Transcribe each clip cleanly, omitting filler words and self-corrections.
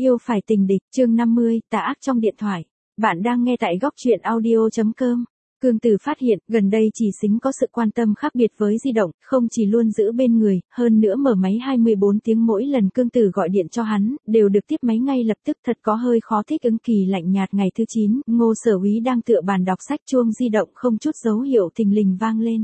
Yêu phải tình địch, chương 50, tà ác trong điện thoại. Bạn đang nghe tại góc truyện audio.com. Cương Tử phát hiện, gần đây Chỉ Sính có sự quan tâm khác biệt với di động, không chỉ luôn giữ bên người, hơn nữa mở máy 24 tiếng mỗi lần Cương Tử gọi điện cho hắn, đều được tiếp máy ngay lập tức, thật có hơi khó thích ứng. Kỳ lạnh nhạt ngày thứ 9, Ngô Sở Úy đang tựa bàn đọc sách, chuông di động không chút dấu hiệu thình lình vang lên.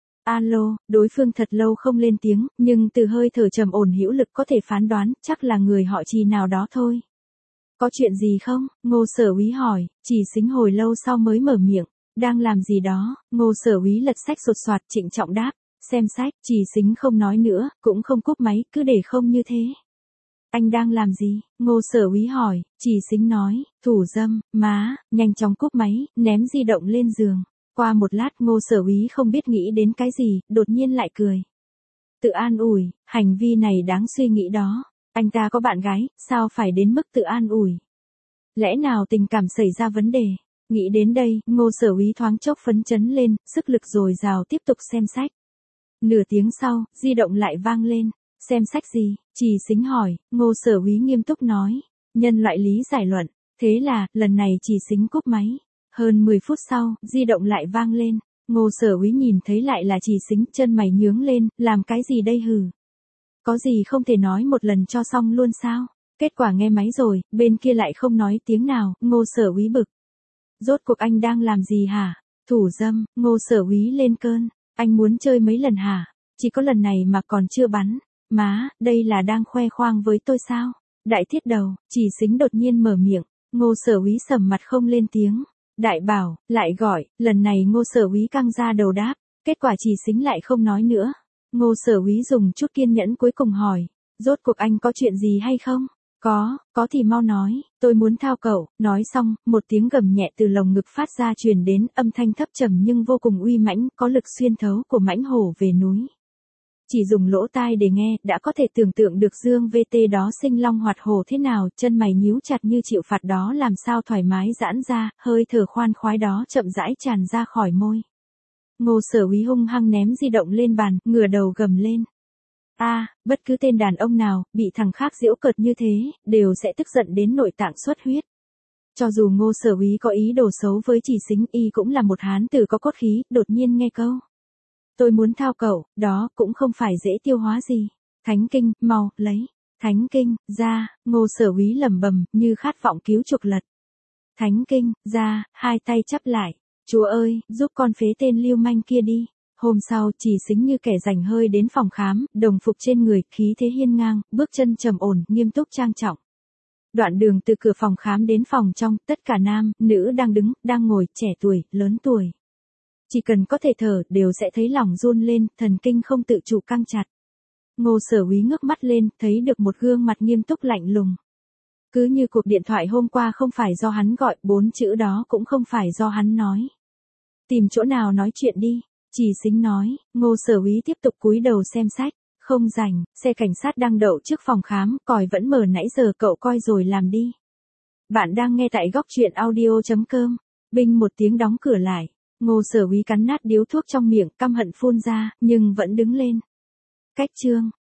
Alo, đối phương thật lâu không lên tiếng, nhưng từ hơi thở trầm ổn hữu lực có thể phán đoán, chắc là người họ Trì nào đó thôi. Có chuyện gì không? Ngô Sở Úy hỏi. Chỉ Sính hồi lâu sau mới mở miệng. Đang làm gì đó? Ngô Sở Úy lật sách sột soạt, trịnh trọng đáp. Xem sách. Chỉ Sính không nói nữa, cũng không cúp máy, cứ để không như thế. Anh đang làm gì? Ngô Sở Úy hỏi. Chỉ Sính nói, thủ dâm. Má. Nhanh chóng cúp máy, ném di động lên giường. Qua một lát Ngô Sở Úy không biết nghĩ đến cái gì, đột nhiên lại cười. Tự an ủi, hành vi này đáng suy nghĩ đó. Anh ta có bạn gái, sao phải đến mức tự an ủi? Lẽ nào tình cảm xảy ra vấn đề? Nghĩ đến đây, Ngô Sở Úy thoáng chốc phấn chấn lên, sức lực dồi dào tiếp tục xem sách. Nửa tiếng sau, di động lại vang lên. Xem sách gì? Chỉ Sính hỏi. Ngô Sở Úy nghiêm túc nói. Nhân loại lý giải luận. Thế là, lần này Chỉ Sính cúp máy. Hơn 10 phút sau, di động lại vang lên. Ngô Sở Úy nhìn thấy lại là Chỉ Sính, chân mày nhướng lên, làm cái gì đây hừ? Có gì không thể nói một lần cho xong luôn sao? Kết quả nghe máy rồi, bên kia lại không nói tiếng nào, Ngô Sở Úy bực. Rốt cuộc anh đang làm gì hả? Thủ dâm. Ngô Sở Úy lên cơn. Anh muốn chơi mấy lần hả? Chỉ có lần này mà còn chưa bắn. Má, đây là đang khoe khoang với tôi sao? Đại thiết đầu. Chỉ Sính đột nhiên mở miệng. Ngô Sở Úy sầm mặt không lên tiếng. Đại bảo, lại gọi, lần này Ngô Sở Úy căng ra đầu đáp, kết quả Chỉ Sính lại không nói nữa. Ngô Sở Úy dùng chút kiên nhẫn cuối cùng hỏi, rốt cuộc anh có chuyện gì hay không? Có thì mau nói, tôi muốn thao cậu. Nói xong, một tiếng gầm nhẹ từ lồng ngực phát ra truyền đến, âm thanh thấp trầm nhưng vô cùng uy mãnh, có lực xuyên thấu của mãnh hổ về núi. Chỉ dùng lỗ tai để nghe, đã có thể tưởng tượng được Dương VT đó sinh long hoạt hổ thế nào, chân mày nhíu chặt như chịu phạt đó làm sao thoải mái giãn ra, hơi thở khoan khoái đó chậm rãi tràn ra khỏi môi. Ngô Sở Úy hung hăng ném di động lên bàn, ngửa đầu gầm lên. Bất cứ tên đàn ông nào, bị thằng khác giễu cợt như thế, đều sẽ tức giận đến nội tạng xuất huyết. Cho dù Ngô Sở Úy có ý đồ xấu với Chỉ Sính, y cũng là một hán tử có cốt khí, đột nhiên nghe câu. Tôi muốn thao cậu, đó cũng không phải dễ tiêu hóa gì. Thánh kinh, mau, lấy. Thánh kinh, ra, Ngô Sở Úy lẩm bẩm, như khát vọng cứu chuộc lật. Thánh kinh, ra, hai tay chắp lại. Chúa ơi, giúp con phế tên lưu manh kia đi. Hôm sau, Chỉ Sính như kẻ rảnh hơi đến phòng khám, đồng phục trên người, khí thế hiên ngang, bước chân trầm ổn, nghiêm túc trang trọng. Đoạn đường từ cửa phòng khám đến phòng trong, tất cả nam, nữ đang đứng, đang ngồi, trẻ tuổi, lớn tuổi. Chỉ cần có thể thở, đều sẽ thấy lòng run lên, thần kinh không tự chủ căng chặt. Ngô Sở Úy ngước mắt lên, thấy được một gương mặt nghiêm túc lạnh lùng. Cứ như cuộc điện thoại hôm qua không phải do hắn gọi, 4 chữ đó cũng không phải do hắn nói. Tìm chỗ nào nói chuyện đi, Chỉ Sính nói. Ngô Sở Úy tiếp tục cúi đầu xem sách. Không rảnh, xe cảnh sát đang đậu trước phòng khám, còi vẫn mở nãy giờ, cậu coi rồi làm đi. Bạn đang nghe tại góc truyện audio.com. Binh một tiếng đóng cửa lại. Ngô Sở Úy cắn nát điếu thuốc trong miệng, căm hận phun ra, nhưng vẫn đứng lên. Cách chương.